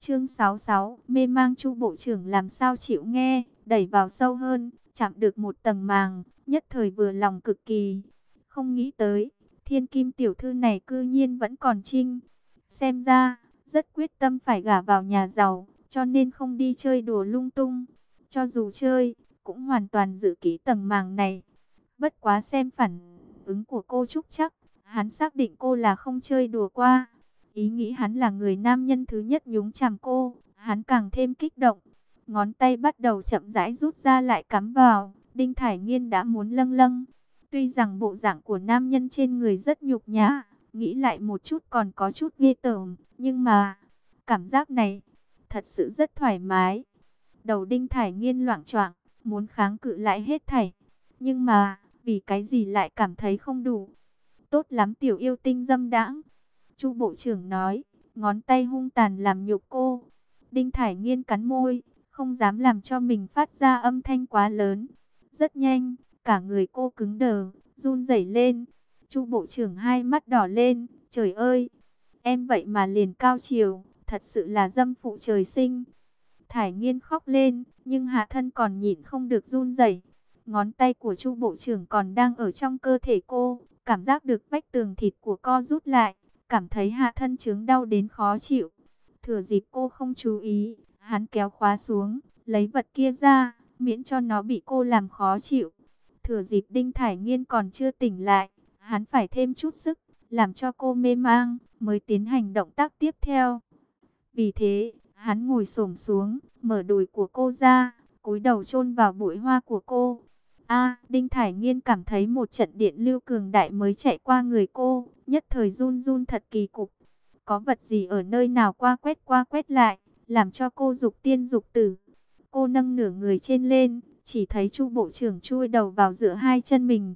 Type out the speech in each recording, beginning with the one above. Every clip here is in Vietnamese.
Chương 66, mê mang. Chu bộ trưởng làm sao chịu nghe, đẩy vào sâu hơn, chạm được một tầng màng, nhất thời vừa lòng cực kỳ. Không nghĩ tới, thiên kim tiểu thư này cư nhiên vẫn còn trinh. Xem ra, rất quyết tâm phải gả vào nhà giàu, cho nên không đi chơi đùa lung tung. Cho dù chơi, cũng hoàn toàn giữ kỹ tầng màng này. Bất quá xem phản ứng của cô Trúc chắc, hắn xác định cô là không chơi đùa qua. Ý nghĩ hắn là người nam nhân thứ nhất nhúng chàm cô, hắn càng thêm kích động. Ngón tay bắt đầu chậm rãi rút ra lại cắm vào, Đinh Thải Nghiên đã muốn lâng lâng. Tuy rằng bộ dạng của nam nhân trên người rất nhục nhã, nghĩ lại một chút còn có chút ghê tởm, nhưng mà cảm giác này thật sự rất thoải mái. Đầu Đinh Thải Nghiên loạng choạng, muốn kháng cự lại hết thảy, nhưng mà vì cái gì lại cảm thấy không đủ. Tốt lắm tiểu yêu tinh dâm đãng, Chu bộ trưởng nói, ngón tay hung tàn làm nhục cô. Đinh Thải Nghiên cắn môi, không dám làm cho mình phát ra âm thanh quá lớn. Rất nhanh, cả người cô cứng đờ, run rẩy lên. Chu bộ trưởng hai mắt đỏ lên, trời ơi, em vậy mà liền cao chiều, thật sự là dâm phụ trời sinh. Thải Nghiên khóc lên, nhưng hạ thân còn nhịn không được run rẩy. Ngón tay của Chu bộ trưởng còn đang ở trong cơ thể cô, cảm giác được vách tường thịt của co rút lại, cảm thấy hạ thân chứng đau đến khó chịu. Thừa dịp cô không chú ý, hắn kéo khóa xuống, lấy vật kia ra, miễn cho nó bị cô làm khó chịu. Thừa dịp Đinh Thải Nghiên còn chưa tỉnh lại, hắn phải thêm chút sức, làm cho cô mê mang, mới tiến hành động tác tiếp theo. Vì thế, hắn ngồi xổm xuống, mở đùi của cô ra, cúi đầu chôn vào bụi hoa của cô. Đinh Thải Nghiên cảm thấy một trận điện lưu cường đại mới chạy qua người cô, nhất thời run run thật kỳ cục. Có vật gì ở nơi nào qua quét lại, làm cho cô dục tiên dục tử. Cô nâng nửa người trên lên, chỉ thấy Chu bộ trưởng chui đầu vào giữa hai chân mình.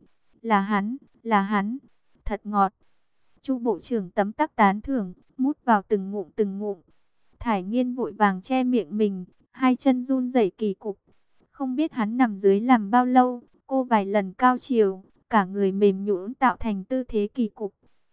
Là hắn, thật ngọt. Chu bộ trưởng tấm tắc tán thưởng, mút vào từng ngụm từng ngụm. Thải Nghiên vội vàng che miệng mình, hai chân run rẩy kỳ cục. Không biết hắn nằm dưới làm bao lâu, cô vài lần cao chiều, cả người mềm nhũn tạo thành tư thế kỳ cục.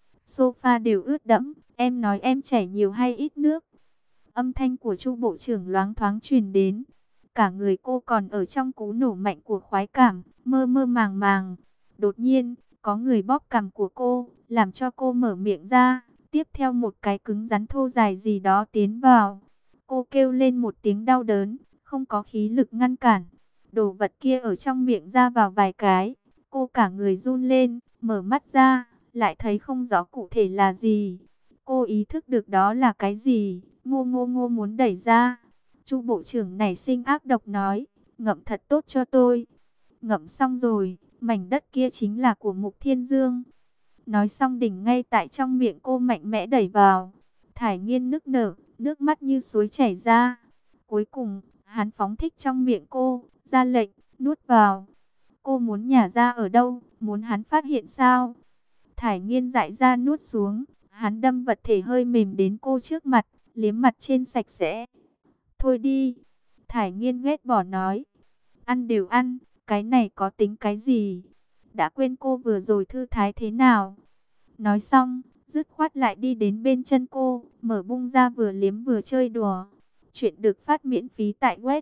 Sofa đều ướt đẫm, em nói em chảy nhiều hay ít nước? Âm thanh của Chu bộ trưởng loáng thoáng truyền đến. Cả người cô còn ở trong cú nổ mạnh của khoái cảm, mơ mơ màng màng. Đột nhiên, có người bóp cằm của cô, làm cho cô mở miệng ra. Tiếp theo một cái cứng rắn thô dài gì đó tiến vào. Cô kêu lên một tiếng đau đớn, không có khí lực ngăn cản. Đồ vật kia ở trong miệng ra vào vài cái. Cô cả người run lên, mở mắt ra, lại thấy không rõ cụ thể là gì. Cô ý thức được đó là cái gì, ngô muốn đẩy ra. Chu bộ trưởng nảy sinh ác độc nói, ngậm thật tốt cho tôi. Ngậm xong rồi, mảnh đất kia chính là của Mục Thiên Dương. Nói xong đỉnh ngay tại trong miệng cô mạnh mẽ đẩy vào. Thải Nghiên nức nở, nước mắt như suối chảy ra. Cuối cùng, hắn phóng thích trong miệng cô, ra lệnh, nuốt vào. Cô muốn nhả ra ở đâu, muốn hắn phát hiện sao? Thải Nghiên dại ra nuốt xuống, hắn đâm vật thể hơi mềm đến cô trước mặt, liếm mặt trên sạch sẽ. Thôi đi, Thải Nghiên ghét bỏ nói. Ăn đều ăn, cái này có tính cái gì? Đã quên cô vừa rồi thư thái thế nào? Nói xong, dứt khoát lại đi đến bên chân cô, mở bung ra vừa liếm vừa chơi đùa. Chuyện được phát miễn phí tại web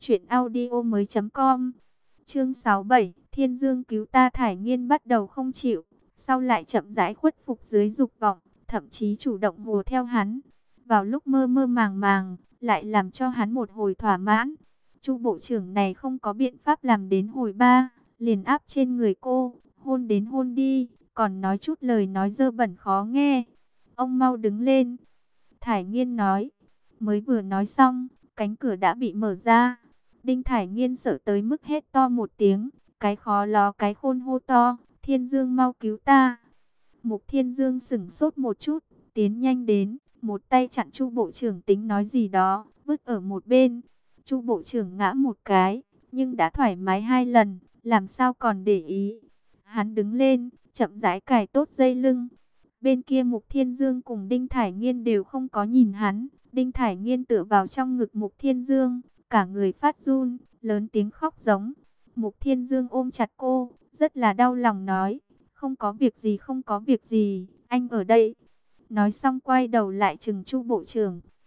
truyệnaudiomoi.com. Chương 67, Thiên Dương cứu ta. Thải Nghiên bắt đầu không chịu, sau lại chậm rãi khuất phục dưới dục vọng, thậm chí chủ động hùa theo hắn. Vào lúc mơ mơ màng màng, lại làm cho hắn một hồi thỏa mãn. Chu bộ trưởng này không có biện pháp làm đến hồi ba, liền áp trên người cô, hôn đến hôn đi, còn nói chút lời nói dơ bẩn khó nghe. Ông mau đứng lên, Thải Nghiên nói. Mới vừa nói xong, cánh cửa đã bị mở ra. Đinh Thải Nghiên sợ tới mức hét to một tiếng, cái khó ló cái khôn hô to, Thiên Dương mau cứu ta. Mục Thiên Dương sửng sốt một chút, tiến nhanh đến, một tay chặn Chu bộ trưởng tính nói gì đó, vứt ở một bên. Chu bộ trưởng ngã một cái, nhưng đã thoải mái hai lần, làm sao còn để ý. Hắn đứng lên, chậm rãi cài tốt dây lưng. Bên kia Mục Thiên Dương cùng Đinh Thải Nghiên đều không có nhìn hắn. Đinh Thải Nghiên tựa vào trong ngực Mục Thiên Dương, cả người phát run, lớn tiếng khóc giống. Mục Thiên Dương ôm chặt cô, rất là đau lòng nói, không có việc gì, không có việc gì, anh ở đây. Nói xong quay đầu lại chừng Chu bộ trưởng,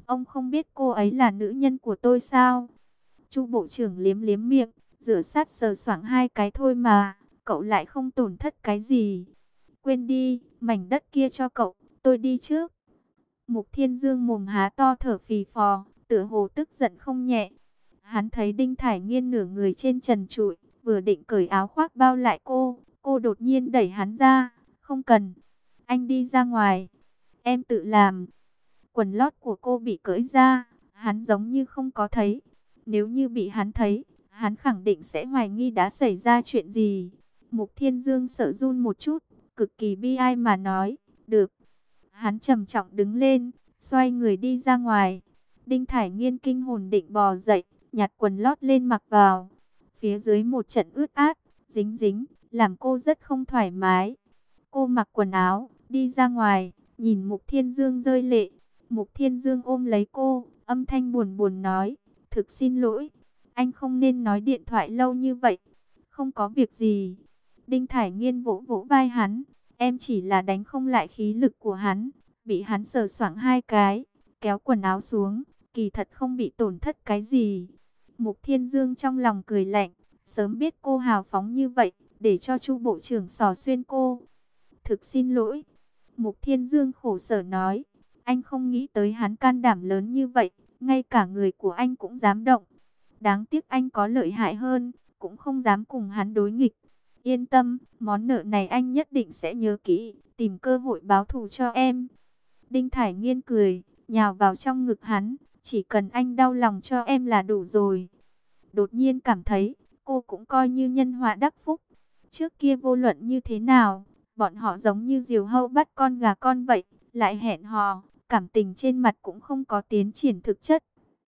Ông không biết cô ấy là nữ nhân của tôi sao? Chu bộ trưởng liếm liếm miệng, rửa sát sờ soạng hai cái thôi mà, cậu lại không tổn thất cái gì. Quên đi, mảnh đất kia cho cậu, tôi đi trước. Mục Thiên Dương mồm há to thở phì phò, tựa hồ tức giận không nhẹ. Hắn thấy Đinh Thải Nghiên nửa người trên trần trụi, vừa định cởi áo khoác bao lại cô đột nhiên đẩy hắn ra. Không cần, anh đi ra ngoài, em tự làm. Quần lót của cô bị cởi ra, hắn giống như không có thấy. Nếu như bị hắn thấy, hắn khẳng định sẽ hoài nghi đã xảy ra chuyện gì. Mục Thiên Dương sợ run một chút, cực kỳ bi ai mà nói, được. Hắn trầm trọng đứng lên, xoay người đi ra ngoài. Đinh Thải Nghiên kinh hồn định bò dậy, nhặt quần lót lên mặc vào. Phía dưới một trận ướt át, dính dính, làm cô rất không thoải mái. Cô mặc quần áo, đi ra ngoài, nhìn Mục Thiên Dương rơi lệ. Mục Thiên Dương ôm lấy cô, âm thanh buồn buồn nói, thực xin lỗi, anh không nên nói điện thoại lâu như vậy. Không có việc gì. Đinh Thải Nghiên vỗ vỗ vai hắn, em chỉ là đánh không lại khí lực của hắn, bị hắn sờ soạng hai cái, kéo quần áo xuống, kỳ thật không bị tổn thất cái gì. Mục Thiên Dương trong lòng cười lạnh, sớm biết cô hào phóng như vậy, để cho Chu bộ trưởng xỏ xuyên cô. Thực xin lỗi. Mục Thiên Dương khổ sở nói, anh không nghĩ tới hắn can đảm lớn như vậy, ngay cả người của anh cũng dám động. Đáng tiếc anh có lợi hại hơn, cũng không dám cùng hắn đối nghịch. Yên tâm, món nợ này anh nhất định sẽ nhớ kỹ, tìm cơ hội báo thù cho em. Đinh Thải Nghiên cười, nhào vào trong ngực hắn, chỉ cần anh đau lòng cho em là đủ rồi. Đột nhiên cảm thấy, cô cũng coi như nhân họa đắc phúc. Trước kia vô luận như thế nào, bọn họ giống như diều hâu bắt con gà con vậy, lại hẹn hò, cảm tình trên mặt cũng không có tiến triển thực chất.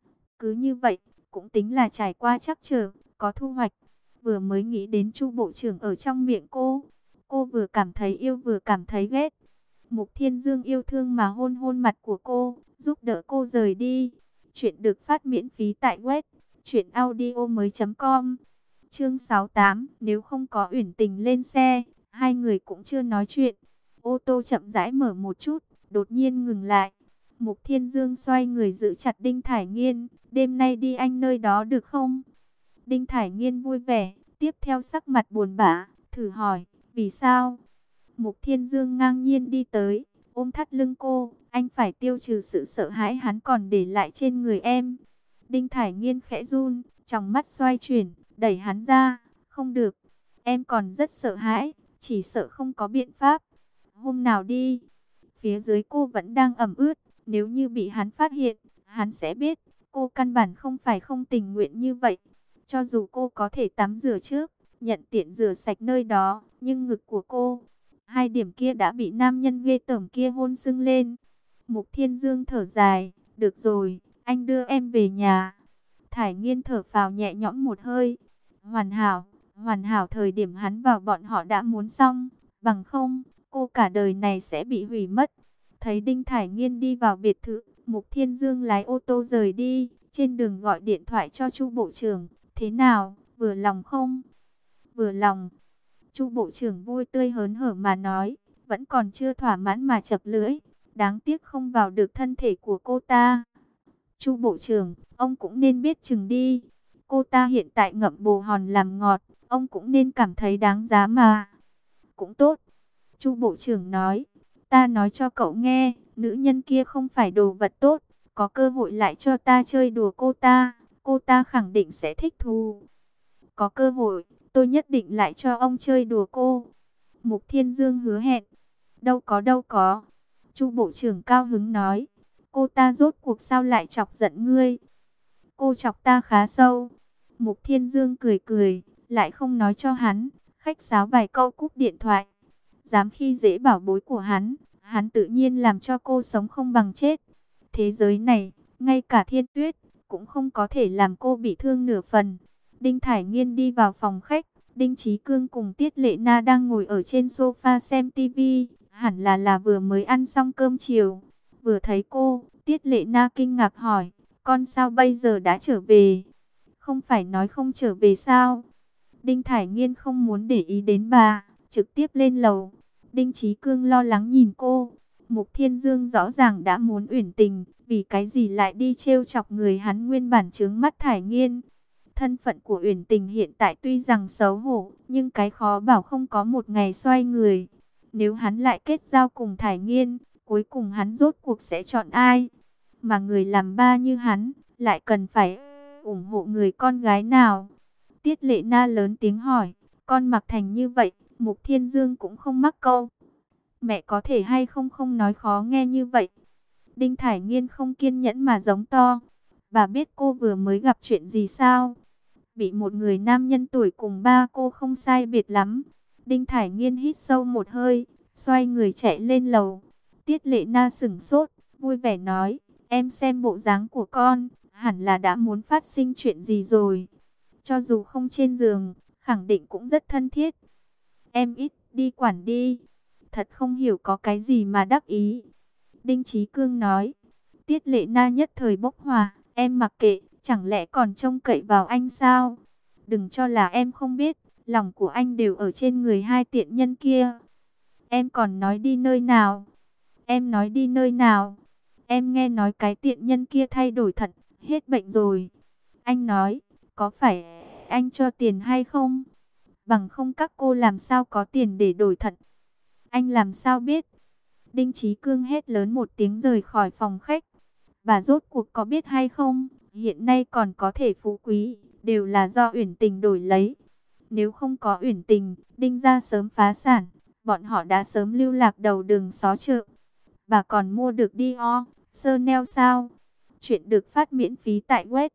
Cứ như vậy, cũng tính là trải qua trắc trở, có thu hoạch. Vừa mới nghĩ đến Chu bộ trưởng ở trong miệng cô vừa cảm thấy yêu vừa cảm thấy ghét. Mục Thiên Dương yêu thương mà hôn hôn mặt của cô, giúp đỡ cô rời đi. Chuyện được phát miễn phí tại web truyệnaudiomoi.com. Chương 68, nếu không có Uyển Tình lên xe, hai người cũng chưa nói chuyện. Ô tô chậm rãi mở một chút, đột nhiên ngừng lại. Mục Thiên Dương xoay người giữ chặt Đinh Thải Nghiên, đêm nay đi anh nơi đó được không? Đinh Thải Nghiên vui vẻ, tiếp theo sắc mặt buồn bã, thử hỏi, vì sao? Mục Thiên Dương ngang nhiên đi tới, ôm thắt lưng cô, anh phải tiêu trừ sự sợ hãi hắn còn để lại trên người em. Đinh Thải Nghiên khẽ run, trong mắt xoay chuyển, đẩy hắn ra, không được, em còn rất sợ hãi, chỉ sợ không có biện pháp. Hôm nào đi, phía dưới cô vẫn đang ẩm ướt, nếu như bị hắn phát hiện, hắn sẽ biết, cô căn bản không phải không tình nguyện như vậy. Cho dù cô có thể tắm rửa trước, nhận tiện rửa sạch nơi đó, nhưng ngực của cô, hai điểm kia đã bị nam nhân ghê tởm kia hôn sưng lên. Mục Thiên Dương thở dài, được rồi, anh đưa em về nhà. Thải Nghiên thở phào nhẹ nhõm một hơi. Hoàn hảo thời điểm hắn vào bọn họ đã muốn xong, bằng không, cô cả đời này sẽ bị hủy mất. Thấy Đinh Thải Nghiên đi vào biệt thự, Mục Thiên Dương lái ô tô rời đi, trên đường gọi điện thoại cho Chu bộ trưởng. Thế nào, vừa lòng không? Vừa lòng. Chu bộ trưởng vui tươi hớn hở mà nói, vẫn còn chưa thỏa mãn mà chập lưỡi, đáng tiếc không vào được thân thể của cô ta. Chu bộ trưởng, ông cũng nên biết chừng đi. Cô ta hiện tại ngậm bồ hòn làm ngọt, ông cũng nên cảm thấy đáng giá mà. Cũng tốt. Chu bộ trưởng nói, ta nói cho cậu nghe, nữ nhân kia không phải đồ vật tốt, có cơ hội lại cho ta chơi đùa cô ta khẳng định sẽ thích thú. Có cơ hội, tôi nhất định lại cho ông chơi đùa cô. Mục Thiên Dương hứa hẹn. Đâu có. Chu bộ trưởng cao hứng nói, cô ta rốt cuộc sao lại chọc giận ngươi? Cô chọc ta khá sâu. Mục Thiên Dương cười cười, lại không nói cho hắn, khách sáo vài câu cúp điện thoại. Dám khi dễ bảo bối của hắn tự nhiên làm cho cô sống không bằng chết. Thế giới này, ngay cả Thiên Tuyết cũng không có thể làm cô bị thương nửa phần. Đinh Thải Nghiên đi vào phòng khách, Đinh Chí Cương cùng Tiết Lệ Na đang ngồi ở trên sofa xem tivi, hẳn là vừa mới ăn xong cơm chiều. Vừa thấy cô, Tiết Lệ Na kinh ngạc hỏi, con sao bây giờ đã trở về? Không phải nói không trở về sao? Đinh Thải Nghiên không muốn để ý đến bà, trực tiếp lên lầu. Đinh Chí Cương lo lắng nhìn cô, Mục Thiên Dương rõ ràng đã muốn Uyển Tình, vì cái gì lại đi trêu chọc người hắn nguyên bản chướng mắt Thải Nghiên. Thân phận của Uyển Tình hiện tại tuy rằng xấu hổ, nhưng cái khó bảo không có một ngày xoay người. Nếu hắn lại kết giao cùng Thải Nghiên, cuối cùng hắn rốt cuộc sẽ chọn ai? Mà người làm ba như hắn, lại cần phải ủng hộ người con gái nào? Tiết Lệ Na lớn tiếng hỏi, con mặc thành như vậy, Mục Thiên Dương cũng không mắc câu. Mẹ có thể hay không không nói khó nghe như vậy. Đinh Thải Nghiên không kiên nhẫn mà giống to. Bà biết cô vừa mới gặp chuyện gì sao? Bị một người nam nhân tuổi cùng ba cô không sai biệt lắm. Đinh Thải Nghiên hít sâu một hơi, xoay người chạy lên lầu. Tiết Lệ Na sững sốt, vui vẻ nói, em xem bộ dáng của con, hẳn là đã muốn phát sinh chuyện gì rồi. Cho dù không trên giường, khẳng định cũng rất thân thiết. Em ít đi quản đi. Thật không hiểu có cái gì mà đắc ý. Đinh Chí Cương nói. Tiết Lệ Na nhất thời bốc hỏa. Em mặc kệ, chẳng lẽ còn trông cậy vào anh sao? Đừng cho là em không biết, lòng của anh đều ở trên người hai tiện nhân kia. Em còn nói đi nơi nào? Em nói đi nơi nào? Em nghe nói cái tiện nhân kia thay đổi thật, hết bệnh rồi. Anh nói, có phải anh cho tiền hay không? Bằng không các cô làm sao có tiền để đổi thật? Anh làm sao biết? Đinh Chí Cương hét lớn một tiếng rời khỏi phòng khách. Bà rốt cuộc có biết hay không? Hiện nay còn có thể phú quý, đều là do Uyển Tình đổi lấy. Nếu không có Uyển Tình, Đinh gia sớm phá sản, bọn họ đã sớm lưu lạc đầu đường xó chợ. Bà còn mua được Dior, Chanel sao? Chuyện được phát miễn phí tại web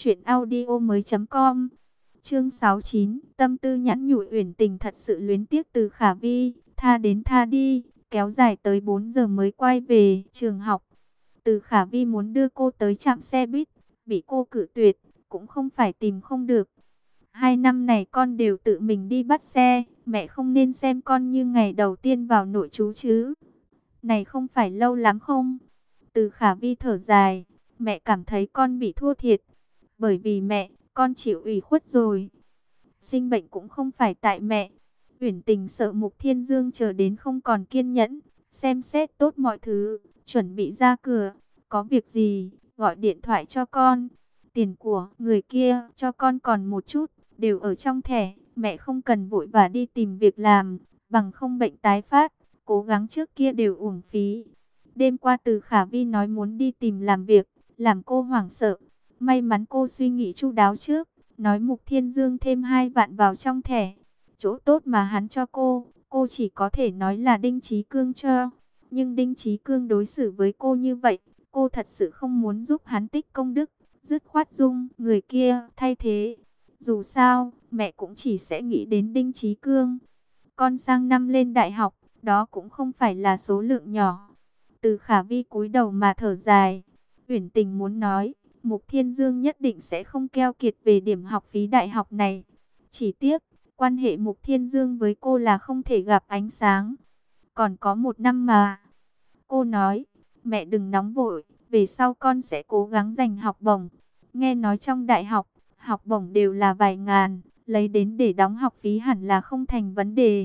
truyệnaudiomoi.com. Chương 69, tâm tư nhắn nhủ. Uyển Tình thật sự luyến tiếc Từ Khả Vi, tha đến tha đi, kéo dài tới 4 giờ mới quay về trường học. Từ Khả Vi muốn đưa cô tới trạm xe buýt, bị cô cự tuyệt, cũng không phải tìm không được. 2 năm này con đều tự mình đi bắt xe, mẹ không nên xem con như ngày đầu tiên vào nội trú chứ. Này không phải lâu lắm không? Từ Khả Vi thở dài, mẹ cảm thấy con bị thua thiệt. Bởi vì mẹ, con chịu ủy khuất rồi. Sinh bệnh cũng không phải tại mẹ. Uyển Tình sợ Mục Thiên Dương chờ đến không còn kiên nhẫn, xem xét tốt mọi thứ, chuẩn bị ra cửa. Có việc gì, gọi điện thoại cho con. Tiền của người kia cho con còn một chút, đều ở trong thẻ. Mẹ không cần vội và đi tìm việc làm, bằng không bệnh tái phát. Cố gắng trước kia đều uổng phí. Đêm qua Từ Khả Vi nói muốn đi tìm làm việc, làm cô hoảng sợ. May mắn cô suy nghĩ chu đáo trước, nói Mục Thiên Dương thêm 2 vạn vào trong thẻ. Chỗ tốt mà hắn cho cô chỉ có thể nói là Đinh Chí Cương cho. Nhưng Đinh Chí Cương đối xử với cô như vậy, cô thật sự không muốn giúp hắn tích công đức, dứt khoát dung người kia thay thế. Dù sao, mẹ cũng chỉ sẽ nghĩ đến Đinh Chí Cương. Con sang năm lên đại học, đó cũng không phải là số lượng nhỏ. Từ Khả Vi cúi đầu mà thở dài. Uyển Tình muốn nói, Mục Thiên Dương nhất định sẽ không keo kiệt về điểm học phí đại học này. Chỉ tiếc, quan hệ Mục Thiên Dương với cô là không thể gặp ánh sáng. Còn có 1 năm mà. Cô nói, mẹ đừng nóng vội, về sau con sẽ cố gắng giành học bổng. Nghe nói trong đại học bổng đều là vài ngàn, lấy đến để đóng học phí hẳn là không thành vấn đề.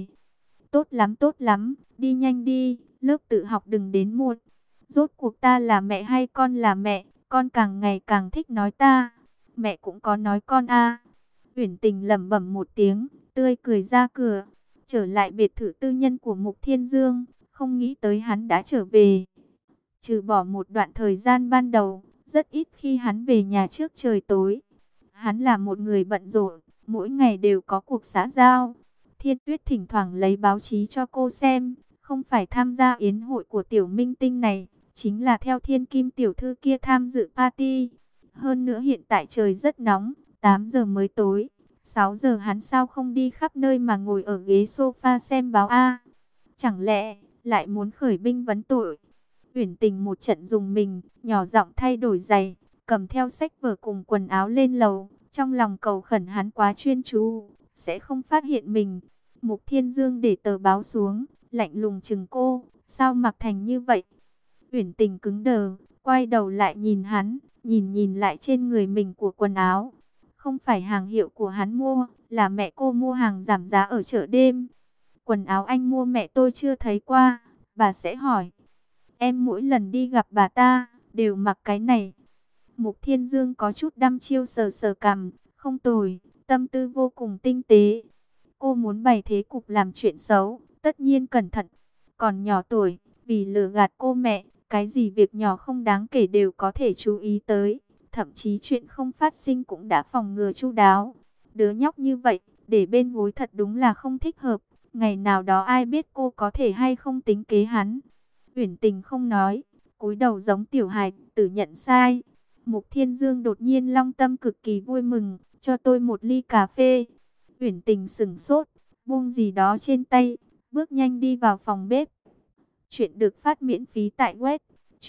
Tốt lắm, đi nhanh đi, lớp tự học đừng đến muộn. Rốt cuộc ta là mẹ hay con là mẹ, con càng ngày càng thích nói ta. Mẹ cũng có nói con a. Uyển Tình lẩm bẩm một tiếng, tươi cười ra cửa, trở lại biệt thự tư nhân của Mục Thiên Dương, không nghĩ tới hắn đã trở về. Trừ bỏ một đoạn thời gian ban đầu, rất ít khi hắn về nhà trước trời tối. Hắn là một người bận rộn, mỗi ngày đều có cuộc xã giao. Thiên Tuyết thỉnh thoảng lấy báo chí cho cô xem, không phải tham gia yến hội của tiểu minh tinh này, chính là theo Thiên Kim tiểu thư kia tham dự party. Hơn nữa hiện tại trời rất nóng, 8 giờ mới tối, 6 giờ hắn sao không đi khắp nơi mà ngồi ở ghế sofa xem báo a? Chẳng lẽ lại muốn khởi binh vấn tội? Uyển Tình một trận dùng mình, nhỏ giọng thay đổi giày, cầm theo sách vở cùng quần áo lên lầu, trong lòng cầu khẩn hắn quá chuyên chú, sẽ không phát hiện mình. Mục Thiên Dương để tờ báo xuống, lạnh lùng chừng cô, sao mặc thành như vậy? Uyển Tình cứng đờ, quay đầu lại nhìn hắn, nhìn lại trên người mình của quần áo. Không phải hàng hiệu của hắn mua, là mẹ cô mua hàng giảm giá ở chợ đêm. Quần áo anh mua mẹ tôi chưa thấy qua, bà sẽ hỏi. Em mỗi lần đi gặp bà ta, đều mặc cái này. Mục Thiên Dương có chút đăm chiêu sờ sờ cằm, không tồi, tâm tư vô cùng tinh tế. Cô muốn bày thế cục làm chuyện xấu, tất nhiên cẩn thận. Còn nhỏ tuổi, vì lừa gạt cô mẹ, cái gì việc nhỏ không đáng kể đều có thể chú ý tới. Thậm chí chuyện không phát sinh cũng đã phòng ngừa chu đáo. Đứa nhóc như vậy, để bên gối thật đúng là không thích hợp. Ngày nào đó ai biết cô có thể hay không tính kế hắn. Uyển Tình không nói, cúi đầu giống tiểu hài tử nhận sai. Mục Thiên Dương đột nhiên long tâm cực kỳ vui mừng, cho tôi một ly cà phê. Uyển Tình sững sốt, buông gì đó trên tay, bước nhanh đi vào phòng bếp. Chuyện được phát miễn phí tại web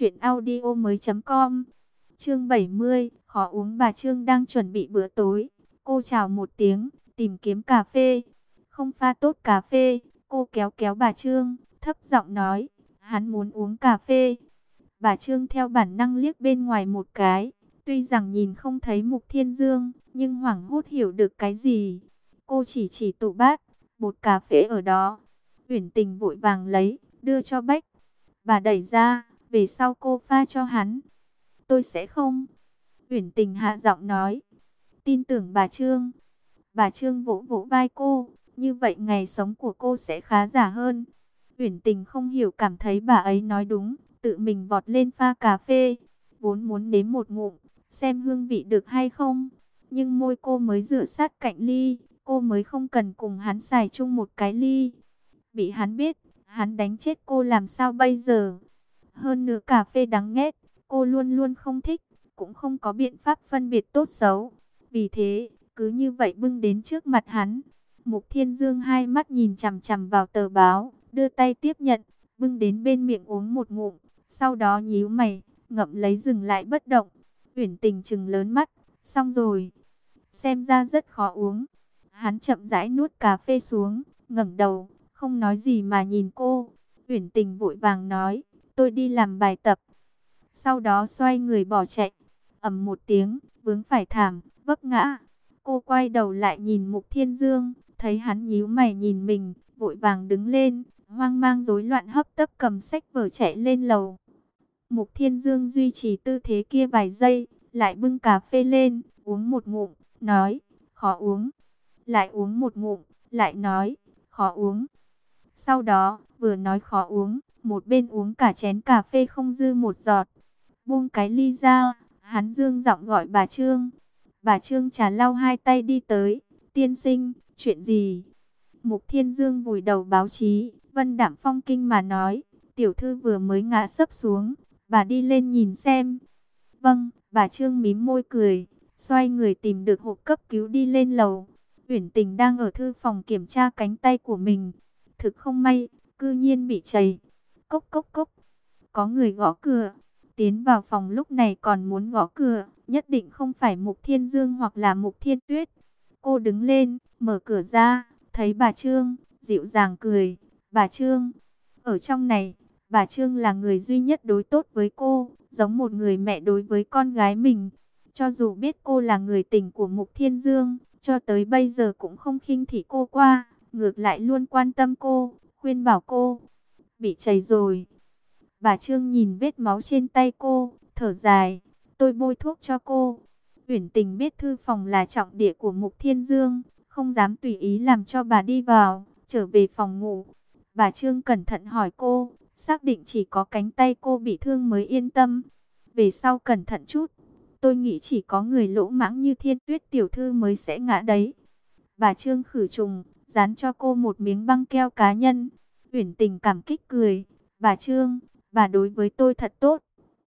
truyệnaudiomoi.com. Chương 70, khó uống. Bà Trương đang chuẩn bị bữa tối. Cô chào một tiếng, tìm kiếm cà phê. Không pha tốt cà phê, cô kéo kéo bà Trương, thấp giọng nói, hắn muốn uống cà phê. Bà Trương theo bản năng liếc bên ngoài một cái, tuy rằng nhìn không thấy Mục Thiên Dương, nhưng hoảng hốt hiểu được cái gì. Cô chỉ tủ bát, bột cà phê ở đó. Uyển Tình vội vàng lấy, đưa cho Bách. Bà đẩy ra, về sau cô pha cho hắn. Tôi sẽ không. Uyển Tình hạ giọng nói. Tin tưởng bà Trương. Bà Trương vỗ vỗ vai cô, như vậy ngày sống của cô sẽ khá giả hơn. Uyển Tình không hiểu, cảm thấy bà ấy nói đúng, tự mình vọt lên pha cà phê, vốn muốn nếm một ngụm, xem hương vị được hay không. Nhưng môi cô mới rửa sát cạnh ly, cô mới không cần cùng hắn xài chung một cái ly. Bị hắn biết, hắn đánh chết cô làm sao bây giờ? Hơn nữa cà phê đắng nghét, cô luôn luôn không thích, cũng không có biện pháp phân biệt tốt xấu. Vì thế, cứ như vậy bưng đến trước mặt hắn. Mục Thiên Dương hai mắt nhìn chằm chằm vào tờ báo, đưa tay tiếp nhận, bưng đến bên miệng uống một ngụm, sau đó nhíu mày, ngậm lấy dừng lại bất động. Uyển Tình trừng lớn mắt, xong rồi, xem ra rất khó uống. Hắn chậm rãi nuốt cà phê xuống, ngẩng đầu, không nói gì mà nhìn cô. Uyển Tình vội vàng nói, tôi đi làm bài tập. Sau đó xoay người bỏ chạy, ầm một tiếng, vướng phải thảm, vấp ngã. Cô quay đầu lại nhìn Mục Thiên Dương, thấy hắn nhíu mày nhìn mình, vội vàng đứng lên, hoang mang rối loạn hấp tấp cầm sách vở chạy lên lầu. Mục Thiên Dương duy trì tư thế kia vài giây, lại bưng cà phê lên, uống một ngụm, nói, khó uống. Lại uống một ngụm, lại nói, khó uống. Sau đó, vừa nói khó uống, một bên uống cả chén cà phê không dư một giọt. Buông cái ly ra, hắn dương giọng gọi bà Trương. Bà Trương trà lau hai tay đi tới, tiên sinh, chuyện gì? Mục Thiên Dương vùi đầu báo chí, vân đạm phong kinh mà nói, tiểu thư vừa mới ngã sấp xuống, bà đi lên nhìn xem. Vâng, bà Trương mím môi cười, xoay người tìm được hộp cấp cứu đi lên lầu. Uyển Tình đang ở thư phòng kiểm tra cánh tay của mình. Thực không may, cư nhiên bị chảy. Cốc cốc cốc, có người gõ cửa. Tiến vào phòng lúc này còn muốn gõ cửa, nhất định không phải Mục Thiên Dương hoặc là Mục Thiên Tuyết. Cô đứng lên, mở cửa ra, thấy bà Trương, dịu dàng cười. Bà Trương, ở trong này, bà Trương là người duy nhất đối tốt với cô, giống một người mẹ đối với con gái mình. Cho dù biết cô là người tình của Mục Thiên Dương, cho tới bây giờ cũng không khinh thị cô qua, ngược lại luôn quan tâm cô, khuyên bảo cô. Bị chảy rồi. Bà Trương nhìn vết máu trên tay cô, thở dài, tôi bôi thuốc cho cô. Uyển Tình biết thư phòng là trọng địa của Mục Thiên Dương, không dám tùy ý làm cho bà đi vào, trở về phòng ngủ. Bà Trương cẩn thận hỏi cô, xác định chỉ có cánh tay cô bị thương mới yên tâm. Về sau cẩn thận chút, tôi nghĩ chỉ có người lỗ mãng như Thiên Tuyết tiểu thư mới sẽ ngã đấy. Bà Trương khử trùng, dán cho cô một miếng băng keo cá nhân. Uyển Tình cảm kích cười, bà Trương, bà đối với tôi thật tốt.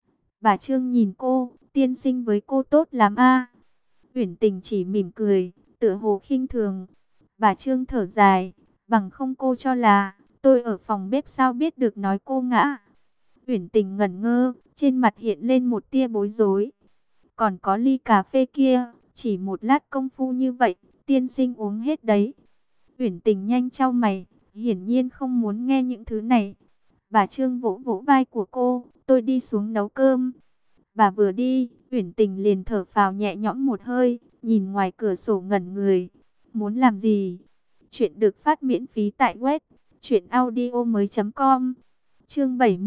Bà Trương nhìn cô, tiên sinh với cô tốt lắm a. Uyển Tình chỉ mỉm cười, tựa hồ khinh thường. Bà Trương thở dài, bằng không cô cho là tôi ở phòng bếp sao biết được nói cô ngã. Uyển Tình ngẩn ngơ, trên mặt hiện lên một tia bối rối. Còn có ly cà phê kia, chỉ một lát công phu như vậy, tiên sinh uống hết đấy. Uyển Tình nhanh chau mày, hiển nhiên không muốn nghe những thứ này. Bà Trương vỗ vỗ vai của cô, tôi đi xuống nấu cơm. Bà vừa đi, Uyển Tình liền thở phào nhẹ nhõm một hơi, nhìn ngoài cửa sổ ngẩn người. Muốn làm gì? Chuyện được phát miễn phí tại web truyệnaudiomoi.com. Chương 71,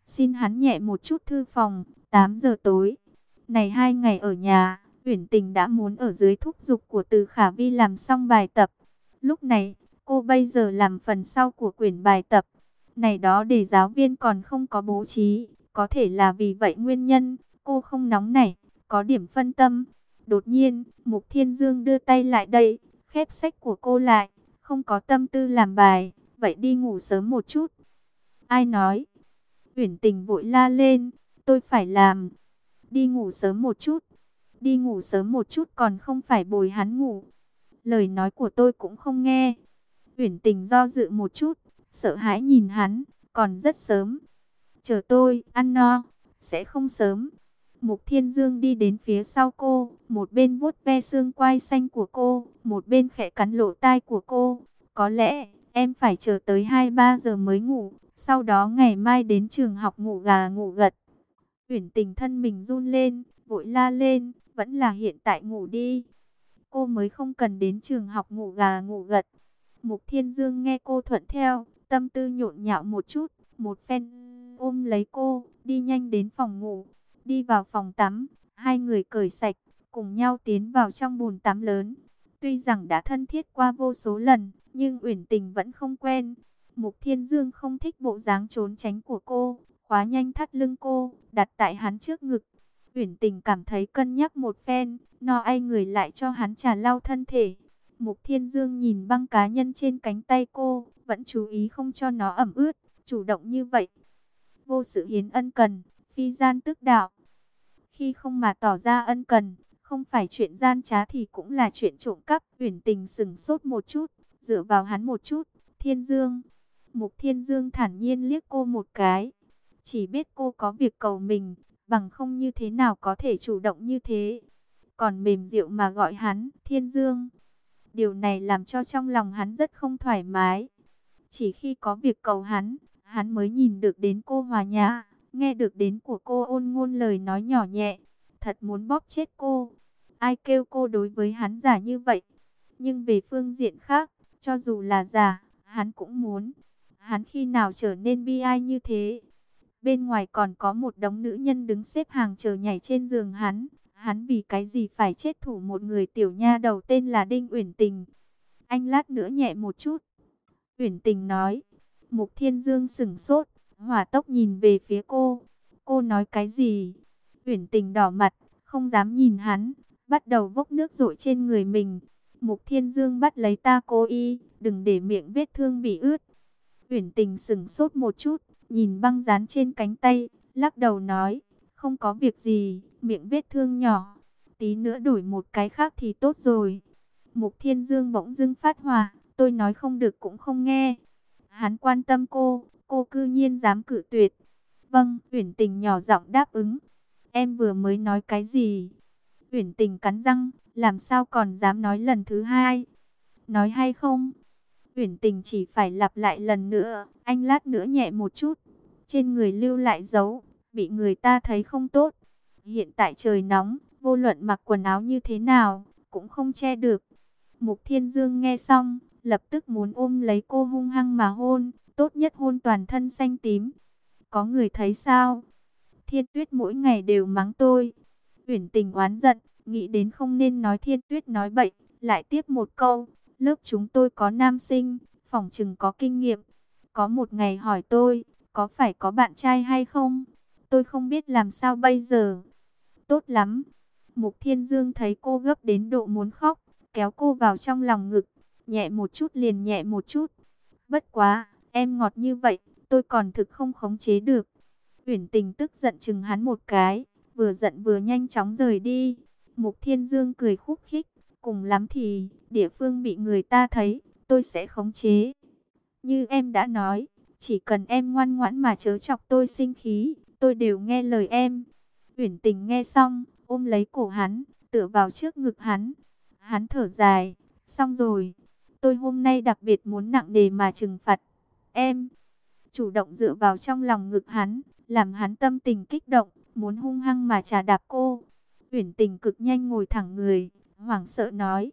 Xin hắn nhẹ một chút thư phòng, 8 giờ tối. Này 2 ngày ở nhà, Uyển Tình đã muốn ở dưới thúc giục của Từ Khả Vi làm xong bài tập. Lúc này, cô bây giờ làm phần sau của quyển bài tập. Này đó để giáo viên còn không có bố trí, có thể là vì vậy nguyên nhân, cô không nóng nảy, có điểm phân tâm. Đột nhiên, Mục Thiên Dương đưa tay lại đây, khép sách của cô lại, không có tâm tư làm bài, vậy đi ngủ sớm một chút. Ai nói? Uyển Tình vội la lên, tôi phải làm. Đi ngủ sớm một chút. Đi ngủ sớm một chút còn không phải bồi hắn ngủ. Lời nói của tôi cũng không nghe. Uyển Tình do dự một chút, sợ hãi nhìn hắn, còn rất sớm. Chờ tôi, ăn no, sẽ không sớm. Mục Thiên Dương đi đến phía sau cô, một bên vuốt ve xương quai xanh của cô, một bên khẽ cắn lỗ tai của cô. Có lẽ, em phải chờ tới 2-3 giờ mới ngủ, sau đó ngày mai đến trường học ngủ gà ngủ gật. Uyển Tình thân mình run lên, vội la lên, vẫn là hiện tại ngủ đi. Cô mới không cần đến trường học ngủ gà ngủ gật. Mục Thiên Dương nghe cô thuận theo, tâm tư nhộn nhạo một chút, một phen ôm lấy cô, đi nhanh đến phòng ngủ, đi vào phòng tắm, hai người cởi sạch, cùng nhau tiến vào trong bồn tắm lớn. Tuy rằng đã thân thiết qua vô số lần, nhưng Uyển Tình vẫn không quen. Mục Thiên Dương không thích bộ dáng trốn tránh của cô, khóa nhanh thắt lưng cô, đặt tại hắn trước ngực. Uyển Tình cảm thấy cân nhắc một phen, no ai người lại cho hắn trà lau thân thể. Mục Thiên Dương nhìn băng cá nhân trên cánh tay cô, vẫn chú ý không cho nó ẩm ướt, chủ động như vậy. Vô sự hiến ân cần, phi gian tức đạo. Khi không mà tỏ ra ân cần, không phải chuyện gian trá thì cũng là chuyện trộm cắp. Uyển Tình sững sốt một chút, dựa vào hắn một chút. Thiên Dương. Mục Thiên Dương thản nhiên liếc cô một cái. Chỉ biết cô có việc cầu mình, bằng không như thế nào có thể chủ động như thế. Còn mềm dịu mà gọi hắn, Thiên Dương. Điều này làm cho trong lòng hắn rất không thoải mái. Chỉ khi có việc cầu hắn mới nhìn được đến cô hòa nhã, nghe được đến của cô ôn ngôn lời nói nhỏ nhẹ. Thật muốn bóp chết cô. Ai kêu cô đối với hắn giả như vậy. Nhưng về phương diện khác, cho dù là giả, hắn cũng muốn. Hắn khi nào trở nên bi ai như thế? Bên ngoài còn có một đống nữ nhân đứng xếp hàng chờ nhảy trên giường hắn. Hắn vì cái gì phải chết thủ một người tiểu nha đầu tên là Đinh Uyển Tình? Anh lát nữa nhẹ một chút. Uyển Tình nói. Mục Thiên Dương sững sốt, hỏa tốc nhìn về phía cô. Cô nói cái gì? Uyển Tình đỏ mặt, không dám nhìn hắn, bắt đầu vốc nước dội trên người mình. Mục Thiên Dương bắt lấy ta cô y, đừng để miệng vết thương bị ướt. Uyển Tình sững sốt một chút, nhìn băng dán trên cánh tay, lắc đầu nói, không có việc gì, miệng vết thương nhỏ, tí nữa đổi một cái khác thì tốt rồi. Mục Thiên Dương bỗng dưng phát hỏa, tôi nói không được cũng không nghe. Hắn quan tâm cô cư nhiên dám cự tuyệt. Vâng, Uyển Tình nhỏ giọng đáp ứng. Em vừa mới nói cái gì? Uyển Tình cắn răng, làm sao còn dám nói lần thứ hai? Nói hay không? Uyển Tình chỉ phải lặp lại lần nữa, anh lát nữa nhẹ một chút. Trên người lưu lại dấu, bị người ta thấy không tốt. Hiện tại trời nóng, vô luận mặc quần áo như thế nào, cũng không che được. Mục Thiên Dương nghe xong, lập tức muốn ôm lấy cô hung hăng mà hôn, tốt nhất hôn toàn thân xanh tím. Có người thấy sao? Thiên Tuyết mỗi ngày đều mắng tôi. Uyển Tình oán giận, nghĩ đến không nên nói Thiên Tuyết nói bậy, lại tiếp một câu. Lớp chúng tôi có nam sinh, phỏng chừng có kinh nghiệm. Có một ngày hỏi tôi, có phải có bạn trai hay không? Tôi không biết làm sao bây giờ. Tốt lắm. Mục Thiên Dương thấy cô gấp đến độ muốn khóc, kéo cô vào trong lòng ngực. Nhẹ một chút liền nhẹ một chút. Bất quá, em ngọt như vậy, tôi còn thực không khống chế được. Uyển Tình tức giận chừng hắn một cái, vừa giận vừa nhanh chóng rời đi. Mục Thiên Dương cười khúc khích, cùng lắm thì, địa phương bị người ta thấy, tôi sẽ khống chế. Như em đã nói, chỉ cần em ngoan ngoãn mà chớ chọc tôi sinh khí, tôi đều nghe lời em. Uyển Tình nghe xong, ôm lấy cổ hắn, tựa vào trước ngực hắn. Hắn thở dài, xong rồi, tôi hôm nay đặc biệt muốn nặng nề mà trừng phạt em. Chủ động dựa vào trong lòng ngực hắn, làm hắn tâm tình kích động, muốn hung hăng mà chà đạp cô. Uyển Tình cực nhanh ngồi thẳng người, hoảng sợ nói,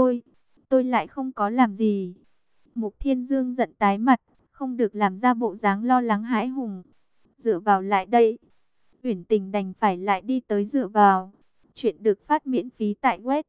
tôi lại không có làm gì. Mục Thiên Dương giận tái mặt, không được làm ra bộ dáng lo lắng hãi hùng. dựa vào lại đây. Uyển Tình đành phải lại đi tới dựa vào. Chuyện được phát miễn phí tại web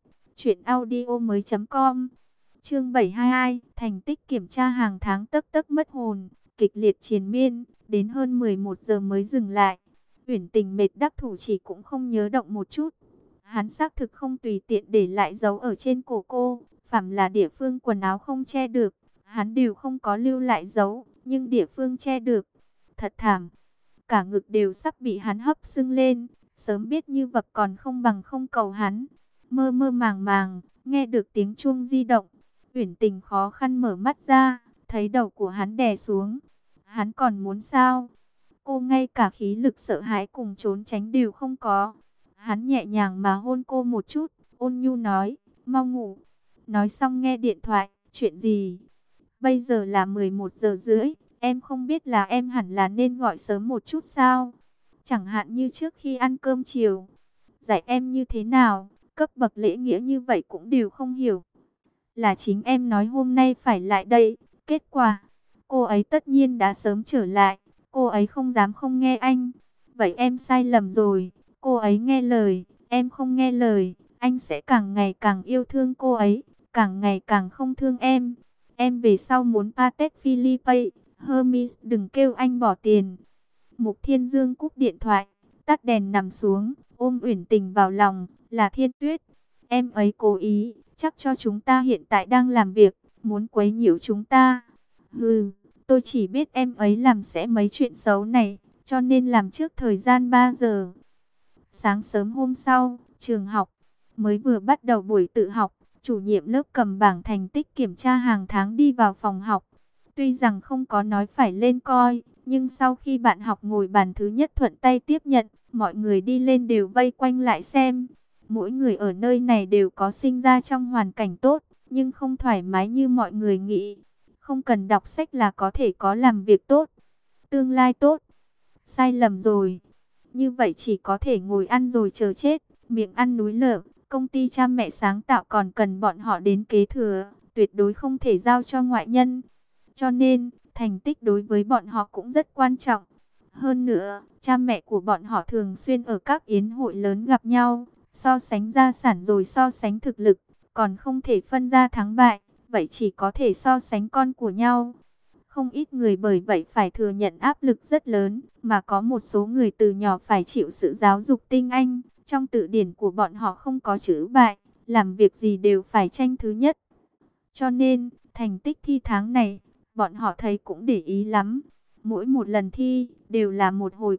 truyệnaudiomoi.com. Chương 722, thành tích kiểm tra hàng tháng tấp tấp mất hồn, kịch liệt triền miên, đến hơn 11 giờ mới dừng lại. Uyển Tình mệt đắc thủ chỉ cũng không nhớ động một chút. Hắn xác thực không tùy tiện để lại dấu ở trên cổ cô, phàm là địa phương quần áo không che được, hắn đều không có lưu lại dấu, nhưng địa phương che được. Thật thảm, cả ngực đều sắp bị hắn hấp sưng lên, sớm biết như vậy còn không bằng không cầu hắn. Mơ mơ màng màng, nghe được tiếng chuông di động, Uyển Tình khó khăn mở mắt ra, thấy đầu của hắn đè xuống. Hắn còn muốn sao? Cô ngay cả khí lực sợ hãi cùng trốn tránh đều không có. Hắn nhẹ nhàng mà hôn cô một chút, ôn nhu nói, mau ngủ. Nói xong nghe điện thoại, chuyện gì? Bây giờ là 11 giờ rưỡi, em không biết là em hẳn là nên gọi sớm một chút sao? Chẳng hạn như trước khi ăn cơm chiều. Dạy em như thế nào? Cấp bậc lễ nghĩa như vậy cũng đều không hiểu. Là chính em nói hôm nay phải lại đây. Kết quả, cô ấy tất nhiên đã sớm trở lại. Cô ấy không dám không nghe anh. Vậy em sai lầm rồi. Cô ấy nghe lời, em không nghe lời. Anh sẽ càng ngày càng yêu thương cô ấy, càng ngày càng không thương em. Em về sau muốn Patek Philippe, Hermes, đừng kêu anh bỏ tiền. Mục Thiên Dương cúp điện thoại, tắt đèn nằm xuống, ôm Uyển Tình vào lòng, là Thiên Tuyết. Em ấy cố ý, chắc cho chúng ta hiện tại đang làm việc, muốn quấy nhiễu chúng ta. Hừ, tôi chỉ biết em ấy làm sẽ mấy chuyện xấu này, cho nên làm trước thời gian 3 giờ. Sáng sớm hôm sau, trường học mới vừa bắt đầu buổi tự học, chủ nhiệm lớp cầm bảng thành tích kiểm tra hàng tháng đi vào phòng học. Tuy rằng không có nói phải lên coi, nhưng sau khi bạn học ngồi bàn thứ nhất thuận tay tiếp nhận, mọi người đi lên đều vây quanh lại xem. Mỗi người ở nơi này đều có sinh ra trong hoàn cảnh tốt, nhưng không thoải mái như mọi người nghĩ. Không cần đọc sách là có thể có làm việc tốt, tương lai tốt. Sai lầm rồi. Như vậy chỉ có thể ngồi ăn rồi chờ chết, miệng ăn núi lở. Công ty cha mẹ sáng tạo còn cần bọn họ đến kế thừa, tuyệt đối không thể giao cho ngoại nhân. Cho nên, thành tích đối với bọn họ cũng rất quan trọng. Hơn nữa, cha mẹ của bọn họ thường xuyên ở các yến hội lớn gặp nhau, so sánh gia sản rồi so sánh thực lực, còn không thể phân ra thắng bại, vậy chỉ có thể so sánh con của nhau. Không ít người bởi vậy phải thừa nhận áp lực rất lớn, mà có một số người từ nhỏ phải chịu sự giáo dục tinh anh. Trong tự điển của bọn họ không có chữ bại, làm việc gì đều phải tranh thứ nhất. Cho nên, thành tích thi tháng này, bọn họ thấy cũng để ý lắm. Mỗi một lần thi, đều là một hồi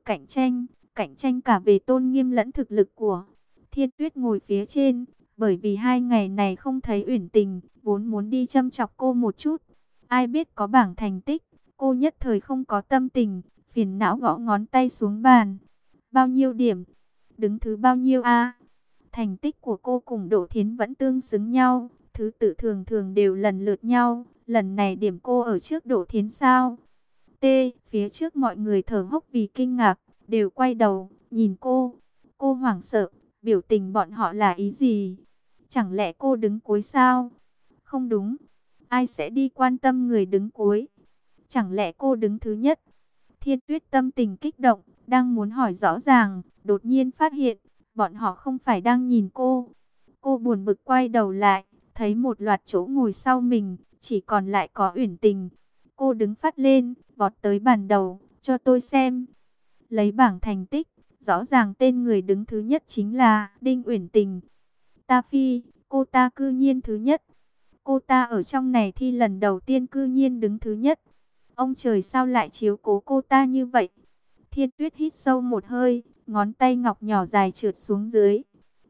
cạnh tranh cả về tôn nghiêm lẫn thực lực của. Thiên Tuyết ngồi phía trên, bởi vì 2 ngày này không thấy Uyển Tình, vốn muốn đi châm chọc cô một chút. Ai biết có bảng thành tích, cô nhất thời không có tâm tình, phiền não gõ ngón tay xuống bàn. Bao nhiêu điểm? Đứng thứ bao nhiêu a? Thành tích của cô cùng Đỗ Thiến vẫn tương xứng nhau, thứ tự thường thường đều lần lượt nhau, lần này điểm cô ở trước Đỗ Thiến sao? T, phía trước mọi người thở hốc vì kinh ngạc, đều quay đầu, nhìn cô. Cô hoảng sợ, biểu tình bọn họ là ý gì? Chẳng lẽ cô đứng cuối sao? Không đúng, ai sẽ đi quan tâm người đứng cuối? Chẳng lẽ cô đứng thứ nhất? Thiên Tuyết tâm tình kích động, đang muốn hỏi rõ ràng, đột nhiên phát hiện, bọn họ không phải đang nhìn cô. Cô buồn bực quay đầu lại, thấy một loạt chỗ ngồi sau mình, chỉ còn lại có Uyển Tình. Cô đứng phát lên, vọt tới bàn đầu, cho tôi xem. Lấy bảng thành tích, rõ ràng tên người đứng thứ nhất chính là Đinh Uyển Tình. Ta phi, cô ta cư nhiên thứ nhất. Cô ta ở trong này thi lần đầu tiên cư nhiên đứng thứ nhất. Ông trời sao lại chiếu cố cô ta như vậy? Thiên Tuyết hít sâu một hơi, ngón tay ngọc nhỏ dài trượt xuống dưới.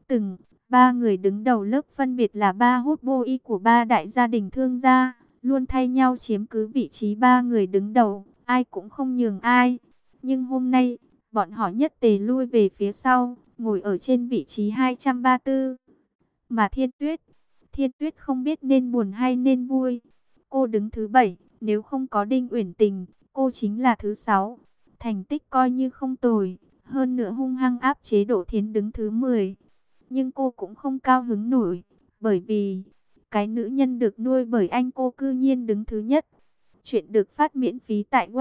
Ba người đứng đầu lớp phân biệt là ba hốt bô y của ba đại gia đình thương gia, luôn thay nhau chiếm cứ vị trí ba người đứng đầu, ai cũng không nhường ai. Nhưng hôm nay, bọn họ nhất tề lui về phía sau, ngồi ở trên vị trí 234. Mà Thiên Tuyết không biết nên buồn hay nên vui. Cô đứng thứ 7, nếu không có Đinh Uyển Tình, cô chính là thứ 6. Thành tích coi như không tồi, hơn nữa hung hăng áp chế Đỗ Thiến đứng thứ 10. Nhưng cô cũng không cao hứng nổi, bởi vì cái nữ nhân được nuôi bởi anh cô cư nhiên đứng thứ nhất. Chuyện được phát miễn phí tại web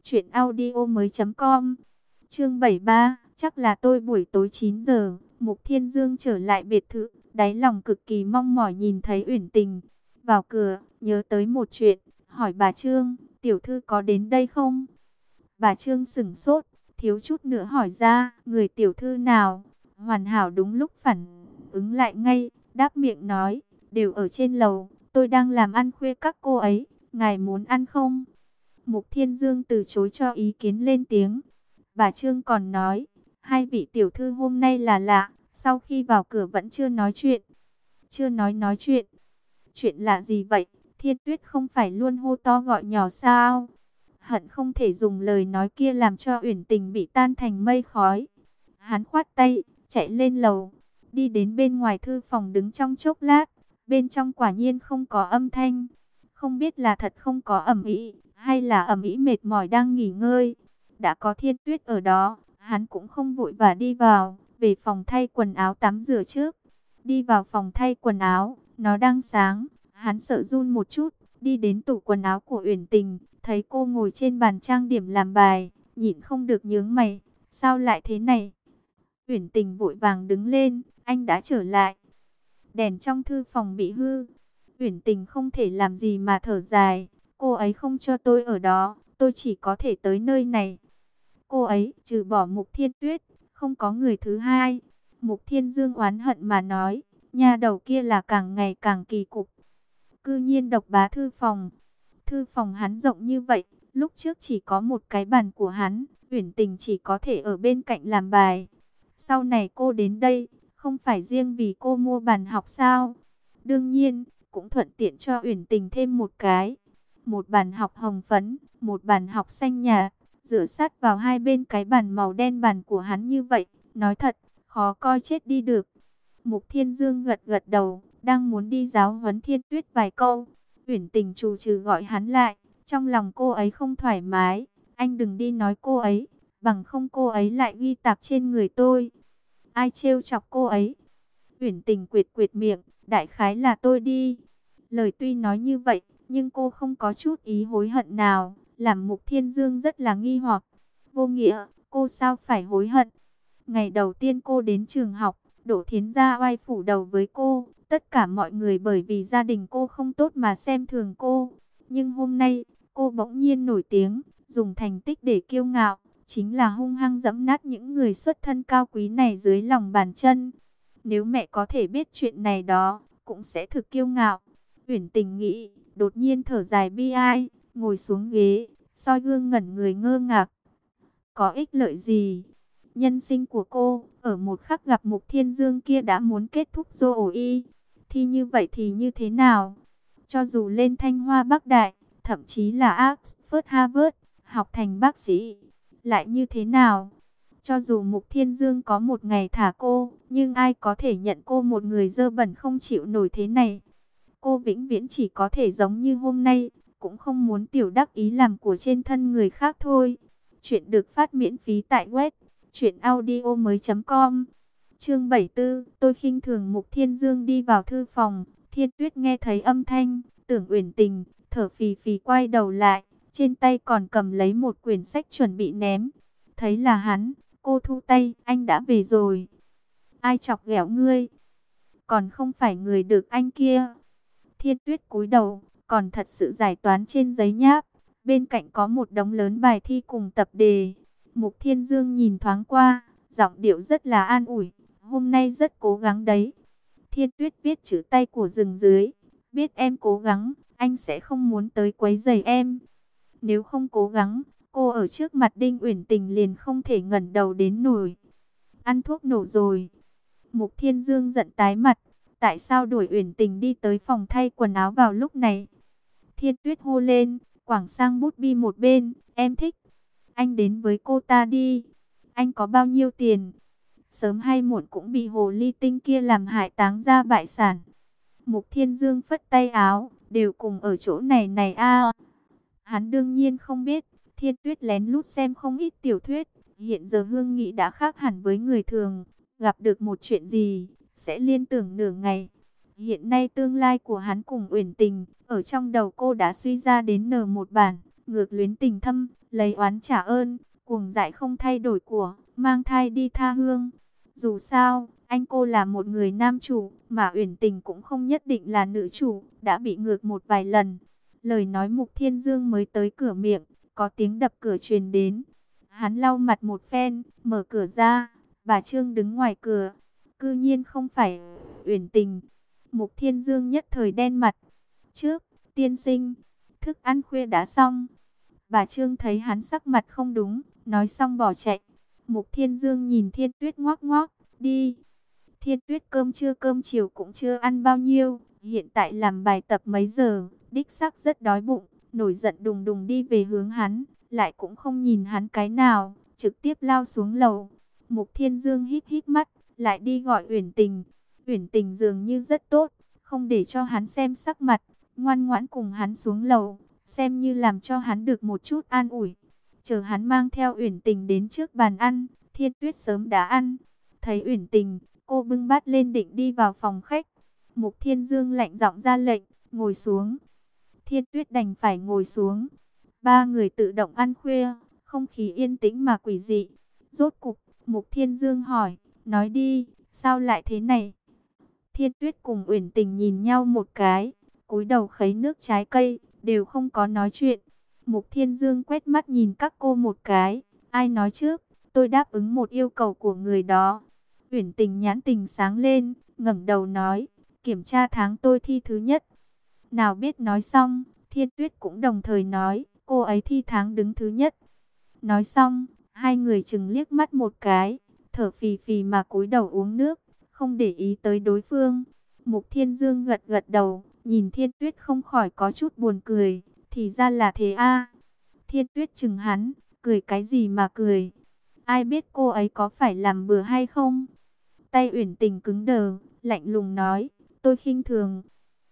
truyệnaudiomoi.com. Chương 73, chắc là tôi. Buổi tối 9 giờ, Mục Thiên Dương trở lại biệt thự, đáy lòng cực kỳ mong mỏi nhìn thấy Uyển Tình. Vào cửa, nhớ tới một chuyện, hỏi bà Trương, tiểu thư có đến đây không? Bà Trương sững sốt, thiếu chút nữa hỏi ra, người tiểu thư nào? Hoàn Hảo đúng lúc phản ứng lại ngay, đáp miệng nói, đều ở trên lầu, tôi đang làm ăn khuya các cô ấy, ngài muốn ăn không? Mục Thiên Dương từ chối cho ý kiến lên tiếng. Bà Trương còn nói, hai vị tiểu thư hôm nay là lạ, sau khi vào cửa vẫn chưa nói chuyện. Chưa nói chuyện. Chuyện lạ gì vậy? Thiên Tuyết không phải luôn hô to gọi nhỏ sao? Hận không thể dùng lời nói kia làm cho Uyển Tình bị tan thành mây khói. Hắn khoát tay, chạy lên lầu, đi đến bên ngoài thư phòng đứng trong chốc lát. Bên trong quả nhiên không có âm thanh. Không biết là thật không có ầm ĩ, hay là ầm ĩ mệt mỏi đang nghỉ ngơi. Đã có Thiên Tuyết ở đó, hắn cũng không vội và đi vào, về phòng thay quần áo tắm rửa trước. Đi vào phòng thay quần áo, nó đang sáng, hắn sợ run một chút, đi đến tủ quần áo của Uyển Tình, thấy cô ngồi trên bàn trang điểm làm bài, nhịn không được nhướng mày, sao lại thế này? Uyển Tình vội vàng đứng lên, anh đã trở lại. Đèn trong thư phòng bị hư. Uyển Tình không thể làm gì mà thở dài, cô ấy không cho tôi ở đó, tôi chỉ có thể tới nơi này. Cô ấy, trừ bỏ Mục Thiên Tuyết, không có người thứ hai. Mục Thiên Dương oán hận mà nói, nha đầu kia là càng ngày càng kỳ cục. Cư nhiên độc bá thư phòng. Thư phòng hắn rộng như vậy, lúc trước chỉ có một cái bàn của hắn, Uyển Tình chỉ có thể ở bên cạnh làm bài. Sau này cô đến đây, không phải riêng vì cô mua bàn học sao? Đương nhiên, cũng thuận tiện cho Uyển Tình thêm một cái. Một bàn học hồng phấn, một bàn học xanh nhạt, dựa sát vào hai bên cái bàn màu đen bàn của hắn như vậy, nói thật, khó coi chết đi được. Mục Thiên Dương gật gật đầu, đang muốn đi giáo huấn Thiên Tuyết vài câu. Uyển Tình trù trừ gọi hắn lại, trong lòng cô ấy không thoải mái, anh đừng đi nói cô ấy, bằng không cô ấy lại ghi tạc trên người tôi. Ai trêu chọc cô ấy? Uyển Tình quệt quệt miệng, đại khái là tôi đi. Lời tuy nói như vậy, nhưng cô không có chút ý hối hận nào, làm Mục Thiên Dương rất là nghi hoặc. Vô nghĩa, cô sao phải hối hận? Ngày đầu tiên cô đến trường học, Đỗ Thiến Gia oai phủ đầu với cô, tất cả mọi người bởi vì gia đình cô không tốt mà xem thường cô. Nhưng hôm nay, cô bỗng nhiên nổi tiếng, dùng thành tích để kiêu ngạo, chính là hung hăng giẫm nát những người xuất thân cao quý này dưới lòng bàn chân. Nếu mẹ có thể biết chuyện này đó, cũng sẽ thực kiêu ngạo. Uyển Tình nghĩ, đột nhiên thở dài bi ai, ngồi xuống ghế, soi gương ngẩn người ngơ ngác. Có ích lợi gì? Nhân sinh của cô, ở một khắc gặp Mục Thiên Dương kia đã muốn kết thúc rồi. Thì như vậy thì như thế nào? Cho dù lên Thanh Hoa Bắc Đại, thậm chí là Oxford Harvard, học thành bác sĩ, lại như thế nào? Cho dù Mục Thiên Dương có một ngày thả cô, nhưng ai có thể nhận cô một người dơ bẩn không chịu nổi thế này? Cô vĩnh viễn chỉ có thể giống như hôm nay, cũng không muốn tiểu đắc ý làm của trên thân người khác thôi. Chuyện được phát miễn phí tại web truyệnaudiomoi.com. Chương 74, tôi khinh thường. Mục Thiên Dương đi vào thư phòng, Thiên Tuyết nghe thấy âm thanh, tưởng Uyển Tình, thở phì phì quay đầu lại, trên tay còn cầm lấy một quyển sách chuẩn bị ném. Thấy là hắn, cô thu tay, anh đã về rồi. Ai chọc ghẹo ngươi? Còn không phải người được anh kia. Thiên Tuyết cúi đầu, còn thật sự giải toán trên giấy nháp. Bên cạnh có một đống lớn bài thi cùng tập đề. Mục Thiên Dương nhìn thoáng qua, giọng điệu rất là an ủi. Hôm nay rất cố gắng đấy. Thiên Tuyết viết chữ tay của rừng dưới. Biết em cố gắng, anh sẽ không muốn tới quấy rầy em. Nếu không cố gắng, cô ở trước mặt Đinh Uyển Tình liền không thể ngẩng đầu đến nổi. Ăn thuốc nổ rồi. Mục Thiên Dương giận tái mặt. Tại sao đuổi Uyển Tình đi tới phòng thay quần áo vào lúc này? Thiên Tuyết hô lên, quẳng sang bút bi một bên, em thích. Anh đến với cô ta đi. Anh có bao nhiêu tiền? Sớm hay muộn cũng bị hồ ly tinh kia làm hại táng ra bại sản. Mục Thiên Dương phất tay áo, đều cùng ở chỗ này này a. Hắn đương nhiên không biết, Thiên Tuyết lén lút xem không ít tiểu thuyết. Hiện giờ Hương Nghị đã khác hẳn với người thường, gặp được một chuyện gì, sẽ liên tưởng nửa ngày. Hiện nay tương lai của hắn cùng Uyển Tình, ở trong đầu cô đã suy ra đến N1 bản, ngược luyến tình thâm, lấy oán trả ơn, cuồng dại không thay đổi của, mang thai đi tha hương. Dù sao, anh cô là một người nam chủ, mà Uyển Tình cũng không nhất định là nữ chủ, đã bị ngược một vài lần. Lời nói Mục Thiên Dương mới tới cửa miệng, có tiếng đập cửa truyền đến. Hắn lau mặt một phen, mở cửa ra, bà Trương đứng ngoài cửa. Cư nhiên không phải Uyển Tình. Mục Thiên Dương nhất thời đen mặt. Trước, tiên sinh, thức ăn khuya đã xong. Bà Trương thấy hắn sắc mặt không đúng, nói xong bỏ chạy. Mục Thiên Dương nhìn Thiên Tuyết ngoác ngoác, đi. Thiên Tuyết cơm trưa cơm chiều cũng chưa ăn bao nhiêu, hiện tại làm bài tập mấy giờ, đích xác rất đói bụng, nổi giận đùng đùng đi về hướng hắn, lại cũng không nhìn hắn cái nào, trực tiếp lao xuống lầu. Mục Thiên Dương híp híp mắt, lại đi gọi Uyển Tình. Uyển Tình dường như rất tốt, không để cho hắn xem sắc mặt, ngoan ngoãn cùng hắn xuống lầu, xem như làm cho hắn được một chút an ủi. Chờ hắn mang theo Uyển Tình đến trước bàn ăn, Thiên Tuyết sớm đã ăn. Thấy Uyển Tình, cô bưng bát lên định đi vào phòng khách. Mục Thiên Dương lạnh giọng ra lệnh, ngồi xuống. Thiên Tuyết đành phải ngồi xuống. Ba người tự động ăn khuya, không khí yên tĩnh mà quỷ dị. Rốt cục, Mục Thiên Dương hỏi, nói đi, sao lại thế này? Thiên Tuyết cùng Uyển Tình nhìn nhau một cái, cúi đầu khấy nước trái cây, đều không có nói chuyện. Mục Thiên Dương quét mắt nhìn các cô một cái, ai nói trước, tôi đáp ứng một yêu cầu của người đó. Uyển Tình nhãn tình sáng lên, ngẩng đầu nói, kiểm tra tháng tôi thi thứ nhất. Nào biết nói xong, Thiên Tuyết cũng đồng thời nói, cô ấy thi tháng đứng thứ nhất. Nói xong, hai người chừng liếc mắt một cái, thở phì phì mà cúi đầu uống nước, không để ý tới đối phương. Mục Thiên Dương gật gật đầu, nhìn Thiên Tuyết không khỏi có chút buồn cười, thì ra là thế a. Thiên Tuyết chừng hắn, cười cái gì mà cười? Ai biết cô ấy có phải làm bừa hay không? Tay Uyển Tình cứng đờ, lạnh lùng nói, tôi khinh thường.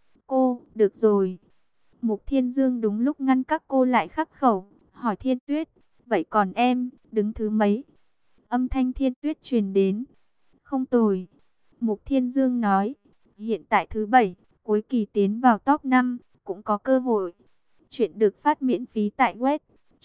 Cô, được rồi. Mục Thiên Dương đúng lúc ngăn các cô lại khắc khẩu, hỏi Thiên Tuyết, vậy còn em, đứng thứ mấy? Âm thanh Thiên Tuyết truyền đến. Không tồi. Mục Thiên Dương nói, hiện tại thứ 7, cuối kỳ tiến vào top 5, cũng có cơ hội. Chuyện được phát miễn phí tại web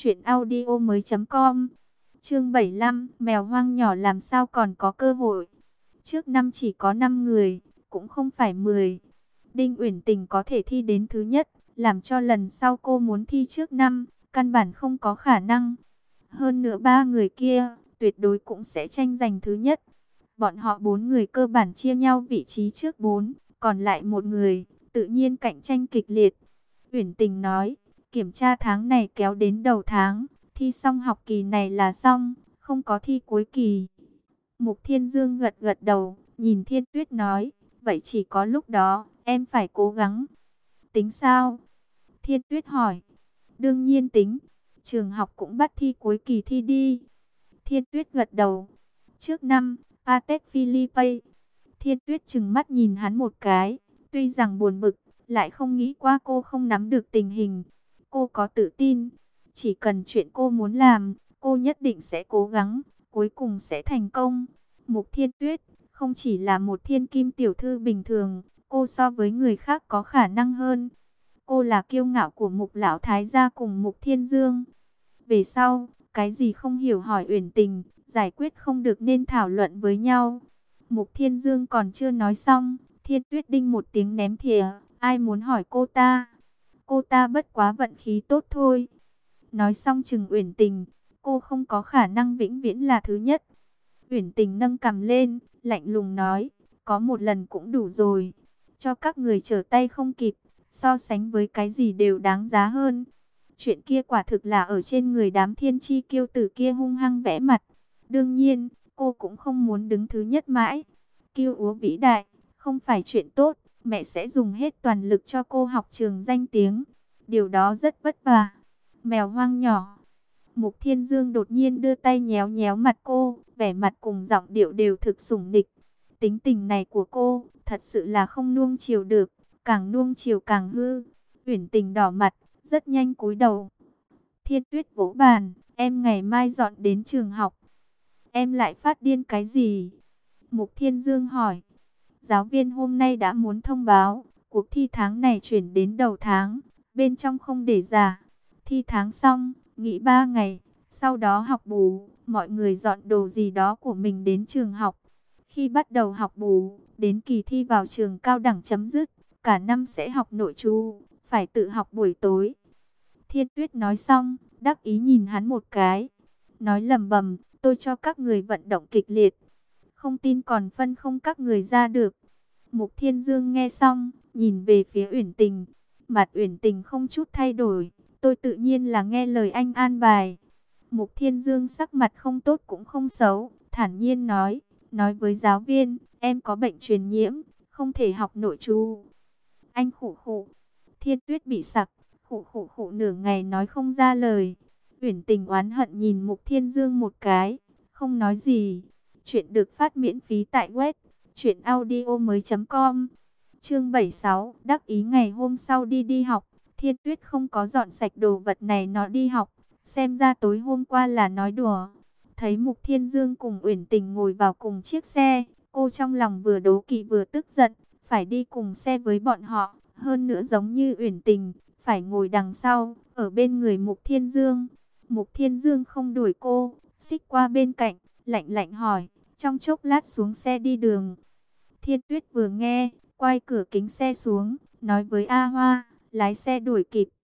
truyệnaudiomoi.com. Chương 75, mèo hoang nhỏ làm sao còn có cơ hội. Trước năm chỉ có 5 người, cũng không phải 10. Đinh Uyển Tình có thể thi đến thứ nhất, làm cho lần sau cô muốn thi trước năm, căn bản không có khả năng. Hơn nữa ba người kia, tuyệt đối cũng sẽ tranh giành thứ nhất. Bọn họ 4 người cơ bản chia nhau vị trí trước 4, còn lại một người, tự nhiên cạnh tranh kịch liệt. Uyển Tình nói, kiểm tra tháng này kéo đến đầu tháng, thi xong học kỳ này là xong, không có thi cuối kỳ. Mục Thiên Dương gật gật đầu, nhìn Thiên Tuyết nói, vậy chỉ có lúc đó, em phải cố gắng. Tính sao? Thiên Tuyết hỏi. Đương nhiên tính, trường học cũng bắt thi cuối kỳ thi đi. Thiên Tuyết gật đầu. Trước năm, Patek Philippe. Thiên Tuyết trừng mắt nhìn hắn một cái, tuy rằng buồn bực, lại không nghĩ qua cô không nắm được tình hình. Cô có tự tin, chỉ cần chuyện cô muốn làm, cô nhất định sẽ cố gắng, cuối cùng sẽ thành công. Mục Thiên Tuyết không chỉ là một thiên kim tiểu thư bình thường, cô so với người khác có khả năng hơn. Cô là kiêu ngạo của Mục Lão Thái gia cùng Mục Thiên Dương. Về sau, cái gì không hiểu hỏi Uyển Tình, giải quyết không được nên thảo luận với nhau. Mục Thiên Dương còn chưa nói xong, Thiên Tuyết đinh một tiếng ném thìa, ai muốn hỏi cô ta? Cô ta bất quá vận khí tốt thôi. Nói xong chừng Uyển Tình, cô không có khả năng vĩnh viễn là thứ nhất. Uyển Tình nâng cằm lên, lạnh lùng nói, có một lần cũng đủ rồi. Cho các người trở tay không kịp, so sánh với cái gì đều đáng giá hơn. Chuyện kia quả thực là ở trên người đám thiên chi kiêu tử kia hung hăng vẽ mặt. Đương nhiên, cô cũng không muốn đứng thứ nhất mãi. Kiêu úa vĩ đại, không phải chuyện tốt, mẹ sẽ dùng hết toàn lực cho cô học trường danh tiếng. Điều đó rất vất vả. Mèo hoang nhỏ. Mục Thiên Dương đột nhiên đưa tay nhéo nhéo mặt cô, vẻ mặt cùng giọng điệu đều thực sủng nịch. Tính tình này của cô, thật sự là không nuông chiều được, càng nuông chiều càng hư. Uyển Tình đỏ mặt, rất nhanh cúi đầu. Thiên Tuyết vỗ bàn, em ngày mai dọn đến trường học. Em lại phát điên cái gì? Mục Thiên Dương hỏi. Giáo viên hôm nay đã muốn thông báo, cuộc thi tháng này chuyển đến đầu tháng, bên trong không để giả. Thi tháng xong, nghỉ 3 ngày, sau đó học bù, mọi người dọn đồ gì đó của mình đến trường học. Khi bắt đầu học bù, đến kỳ thi vào trường cao đẳng chấm dứt, cả năm sẽ học nội trú, phải tự học buổi tối. Thiên Tuyết nói xong, đắc ý nhìn hắn một cái, nói lẩm bẩm, tôi cho các người vận động kịch liệt, không tin còn phân không các người ra được. Mục Thiên Dương nghe xong, nhìn về phía Uyển Tình, mặt Uyển Tình không chút thay đổi, tôi tự nhiên là nghe lời anh an bài. Mục Thiên Dương sắc mặt không tốt cũng không xấu, thản nhiên nói với giáo viên, em có bệnh truyền nhiễm, không thể học nội trú. Anh khụ khụ. Thiên Tuyết bị sặc, khụ khụ nửa ngày nói không ra lời. Uyển Tình oán hận nhìn Mục Thiên Dương một cái, không nói gì. Chuyện được phát miễn phí tại web truyệnaudiomoi.com. Chương 76, đắc ý ngày hôm sau đi học, Thiên Tuyết không có dọn sạch đồ vật này nó đi học, xem ra tối hôm qua là nói đùa. Thấy Mục Thiên Dương cùng Uyển Tình ngồi vào cùng chiếc xe, cô trong lòng vừa đố kỵ vừa tức giận, phải đi cùng xe với bọn họ, hơn nữa giống như Uyển Tình, phải ngồi đằng sau, ở bên người Mục Thiên Dương. Mục Thiên Dương không đuổi cô, xích qua bên cạnh, lạnh lạnh hỏi, trong chốc lát xuống xe đi đường. Thiên Tuyết vừa nghe, quay cửa kính xe xuống, nói với A Hoa, lái xe đuổi kịp.